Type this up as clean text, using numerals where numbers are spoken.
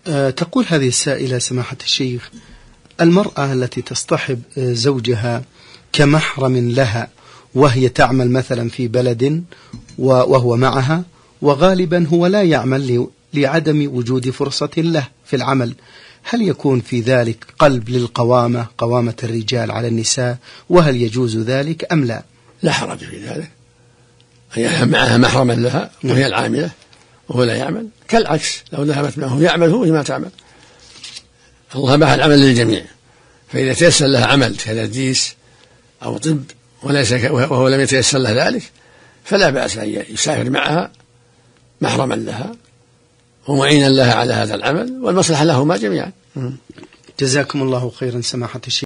تقول هذه السائلة سماحة الشيخ: المرأة التي تصطحب زوجها كمحرم لها وهي تعمل مثلا في بلد وهو معها، وغالبا هو لا يعمل لعدم وجود فرصة له في العمل، هل يكون في ذلك قلب للقوامة، قوامة الرجال على النساء، وهل يجوز ذلك أم لا؟ لا حرج في ذلك، هي معها محرما لها وهي العاملة وهو لا يعمل، كالعكس لو ذهبت معه يعمل هو ما تعمل. الله باح العمل للجميع، فإذا تيسر لها عمل كتدريس أو طب وهو لم يتيسر له ذلك فلا بأس أن يسافر معها محرما لها ومعينا لها على هذا العمل، والمصلحة لهما جميعا. جزاكم الله خيرا سماحة الشيخ.